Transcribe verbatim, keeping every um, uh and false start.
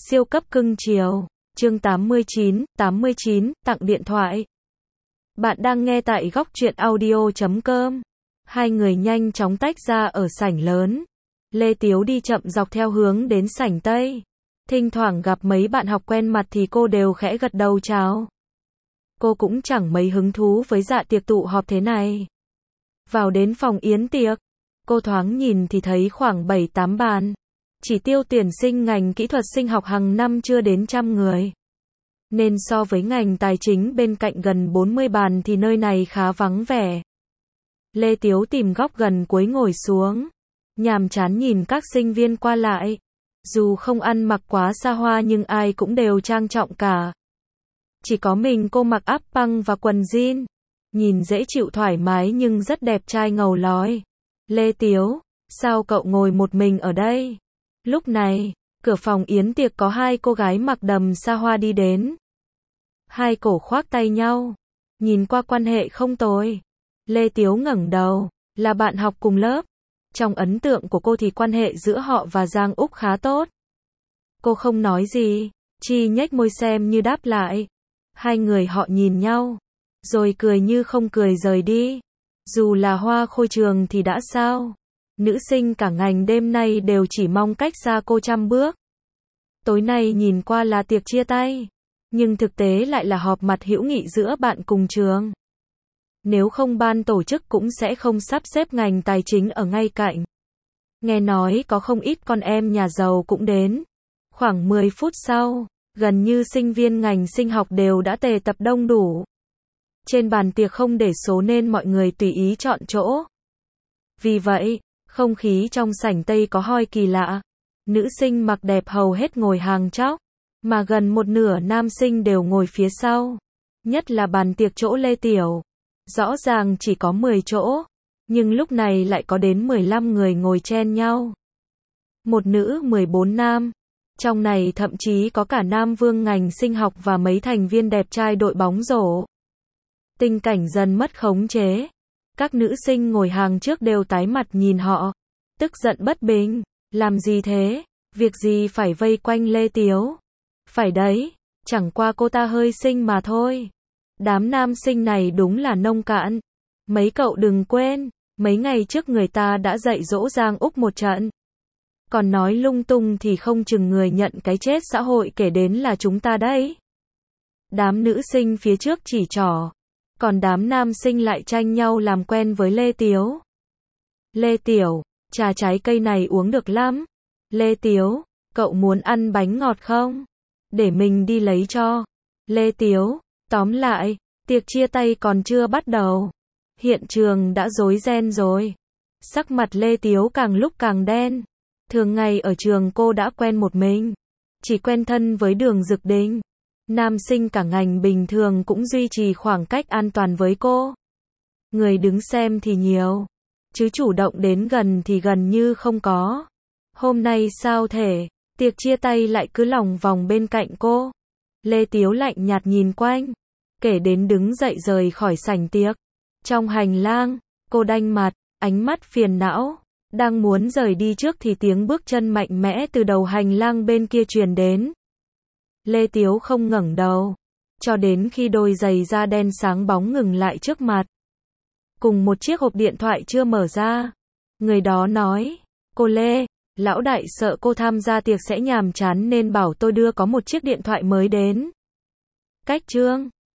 Siêu cấp cưng chiều. Chương tám mươi chín, tám mươi chín, tặng điện thoại. Bạn đang nghe tại góc truyện audio chấm com. Hai người nhanh chóng tách ra ở sảnh lớn. Lê Tiếu đi chậm dọc theo hướng đến sảnh Tây. Thỉnh thoảng gặp mấy bạn học quen mặt thì cô đều khẽ gật đầu chào. Cô cũng chẳng mấy hứng thú với dạ tiệc tụ họp thế này. Vào đến phòng yến tiệc, cô thoáng nhìn thì thấy khoảng bảy tám bàn. Chỉ tiêu tuyển sinh ngành kỹ thuật sinh học hàng năm chưa đến trăm người. Nên so với ngành tài chính bên cạnh gần bốn mươi bàn thì nơi này khá vắng vẻ. Lê Tiếu tìm góc gần cuối ngồi xuống. Nhàm chán nhìn các sinh viên qua lại. Dù không ăn mặc quá xa hoa nhưng ai cũng đều trang trọng cả. Chỉ có mình cô mặc áp băng và quần jean. Nhìn dễ chịu thoải mái nhưng rất đẹp trai ngầu lói. Lê Tiếu, sao cậu ngồi một mình ở đây? Lúc này, cửa phòng yến tiệc có hai cô gái mặc đầm xa hoa đi đến. Hai cổ khoác tay nhau. Nhìn qua quan hệ không tồi. Lê Tiếu ngẩng đầu, là bạn học cùng lớp. Trong ấn tượng của cô thì quan hệ giữa họ và Giang Úc khá tốt. Cô không nói gì, chỉ nhếch môi xem như đáp lại. Hai người họ nhìn nhau, rồi cười như không cười rời đi. Dù là hoa khôi trường thì đã sao? Nữ sinh cả ngành đêm nay đều chỉ mong cách xa cô trăm bước. Tối nay nhìn qua là tiệc chia tay, nhưng thực tế lại là họp mặt hữu nghị giữa bạn cùng trường. Nếu không ban tổ chức cũng sẽ không sắp xếp ngành tài chính ở ngay cạnh. Nghe nói có không ít con em nhà giàu cũng đến. Khoảng mười phút sau, gần như sinh viên ngành sinh học đều đã tề tập đông đủ. Trên bàn tiệc không để số nên mọi người tùy ý chọn chỗ. Vì vậy, không khí trong sảnh Tây có hơi kỳ lạ. Nữ sinh mặc đẹp hầu hết ngồi hàng chóp, mà gần một nửa nam sinh đều ngồi phía sau. Nhất là bàn tiệc chỗ Lê Tiểu. Rõ ràng chỉ có mười chỗ, nhưng lúc này lại có đến mười lăm người ngồi chen nhau. Một nữ mười bốn nam. Trong này thậm chí có cả nam vương ngành sinh học và mấy thành viên đẹp trai đội bóng rổ. Tình cảnh dần mất khống chế. Các nữ sinh ngồi hàng trước đều tái mặt nhìn họ. Tức giận bất bình. Làm gì thế? Việc gì phải vây quanh Lê Tiếu? Phải đấy, chẳng qua cô ta hơi xinh mà thôi. Đám nam sinh này đúng là nông cạn. Mấy cậu đừng quên, mấy ngày trước người ta đã dạy dỗ Giang Úc một trận. Còn nói lung tung thì không chừng người nhận cái chết xã hội kể đến là chúng ta đấy. Đám nữ sinh phía trước chỉ trỏ, còn đám nam sinh lại tranh nhau làm quen với Lê Tiếu. Lê Tiểu, trà trái cây này uống được lắm. Lê Tiếu, cậu muốn ăn bánh ngọt không? Để mình đi lấy cho. Lê Tiếu, tóm lại, tiệc chia tay còn chưa bắt đầu. Hiện trường đã rối ren rồi. Sắc mặt Lê Tiếu càng lúc càng đen. Thường ngày ở trường cô đã quen một mình. Chỉ quen thân với Đường Dực Đình. Nam sinh cả ngành bình thường cũng duy trì khoảng cách an toàn với cô. Người đứng xem thì nhiều, chứ chủ động đến gần thì gần như không có. Hôm nay sao thể, tiệc chia tay lại cứ lòng vòng bên cạnh cô. Lê Tiếu lạnh nhạt nhìn quanh, kể đến đứng dậy rời khỏi sảnh tiệc. Trong hành lang, cô đanh mặt, ánh mắt phiền não. Đang muốn rời đi trước thì tiếng bước chân mạnh mẽ từ đầu hành lang bên kia truyền đến. Lê Tiếu không ngẩng đầu, cho đến khi đôi giày da đen sáng bóng ngừng lại trước mặt. Cùng một chiếc hộp điện thoại chưa mở ra. Người đó nói, cô Lê, lão đại sợ cô tham gia tiệc sẽ nhàm chán nên bảo tôi đưa có một chiếc điện thoại mới đến. Cách chương